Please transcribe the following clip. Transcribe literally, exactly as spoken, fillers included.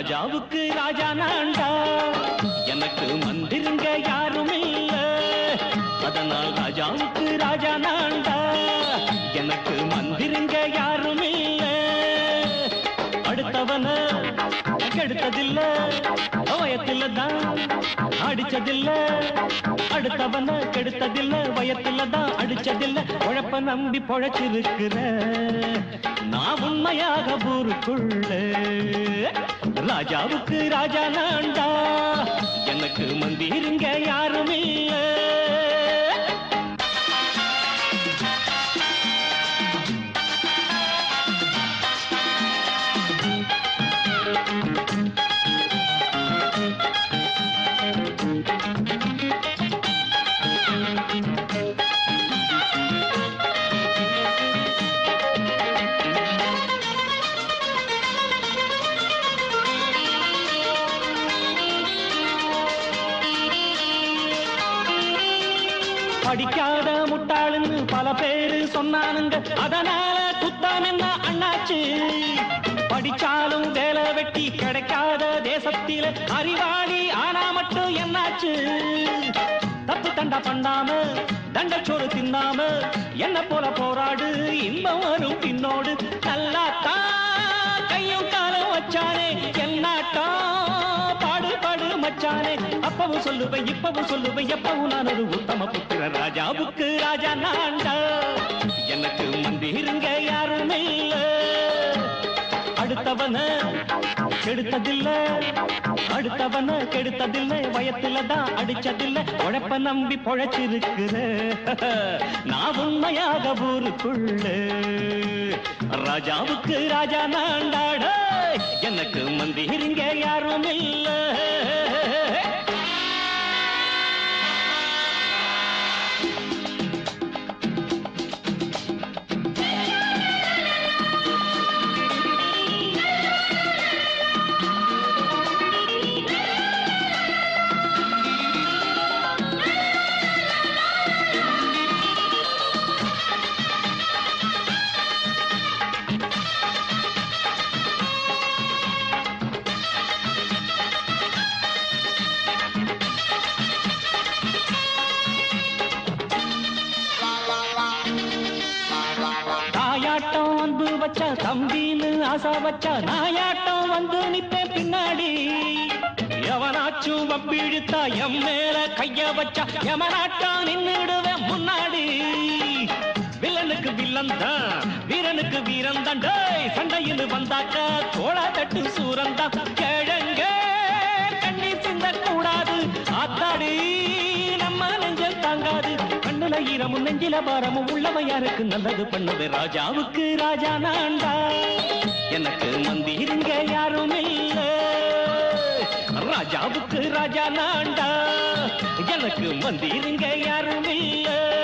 ராஜாவுக்கு ராஜா நான்டா, எனக்கு மந்திருங்க யாரும் இல்ல. அதனால் ராஜாவுக்கு ராஜா நான்டா, எனக்கு மந்திருங்க யாரும் இல்ல. அடுத்தவன கெடுத்ததில்ல, வயத்தில தான் அடிச்சதில்ல. அடுத்தவன கெடுத்ததில்ல, வயத்தில தான் அடிச்சதில்ல. உழைப்ப நம்பி பொழைச்சிருக்கிற நான் உண்மையாக ஊருக்குள்ள. ராஜாவுக்கு ராஜா நான்டா, எனக்கு மந்திருங்க யாரும் இல்ல. படிக்காத முட்டாளுன்னு பல பேரு சொன்னானுங்க, அதனால குத்தம் என்ன அண்ணாச்சு. படிச்சாலும் வேலை வெட்டி கிடைக்காத தேசத்தில அறிவாளி ஆனா மட்டும் என்னாச்சு. தப்பு தண்டா பண்ணாம தண்டச்சோறு தின்னாம என்ன போல போராடு, இன்பம் வரும் பின்னோடு. நல்லாத்தா கையும் காலம் வச்சானே என்னாட்டா பாடு பாடு மச்சானே. அப்பவும் சொல்லுவேன் இப்பவும் சொல்லுவேன், எப்பவும் நான் ஒரு உத்தம புத்திர. ராஜாவுக்கு ராஜா நான்டா, எனக்கு மந்திருங்க யாரும் இல்ல. அடுத்தவன கெடுத்ததில்ல, அடுத்தவன கெடுத்ததில்ல, வயத்தில தான் அடிச்சதில்ல. உழைப்ப நம்பி பொழைச்சிருக்கிற நான் உண்மையாக ஊருக்குள்ள. ராஜாவுக்கு ராஜா நான்டாட, எனக்கு மந்திருங்க யாரும் இல்ல. தாயாட்டம் வந்து வச்சா தம்பின்னு ஆசா வச்சா, நாயாட்டம் வந்து நிப்பேன் பின்னாடி. எவனாச்சும் வம்பிழுத்தா எம் மேல கைய வச்சா, எவனாட்டம் நின்னுடுவேன் முன்னாடி. வில்லனுக்கு வில்லன் தான், வீரனுக்கு வீரன் தான். சண்டையில் வந்தாக்கா தோளா தட்டு சூரன் தான். கிழங்க கண்ணி சிந்த கூடாது, ஆத்தாடி நம்ம நெஞ்சல் தாங்காது. கண்ணுல ஈரமும் நெஞ்சில பாரமும் உள்ளவன் யாருக்கு நல்லது பண்ணது. ராஜாவுக்கு ராஜா நான்டா, எனக்கு மந்திருங்க யாரும் இல்ல. ராஜாவுக்கு ராஜா நான்டா, எனக்கு மந்திருங்க யாரும் இல்ல.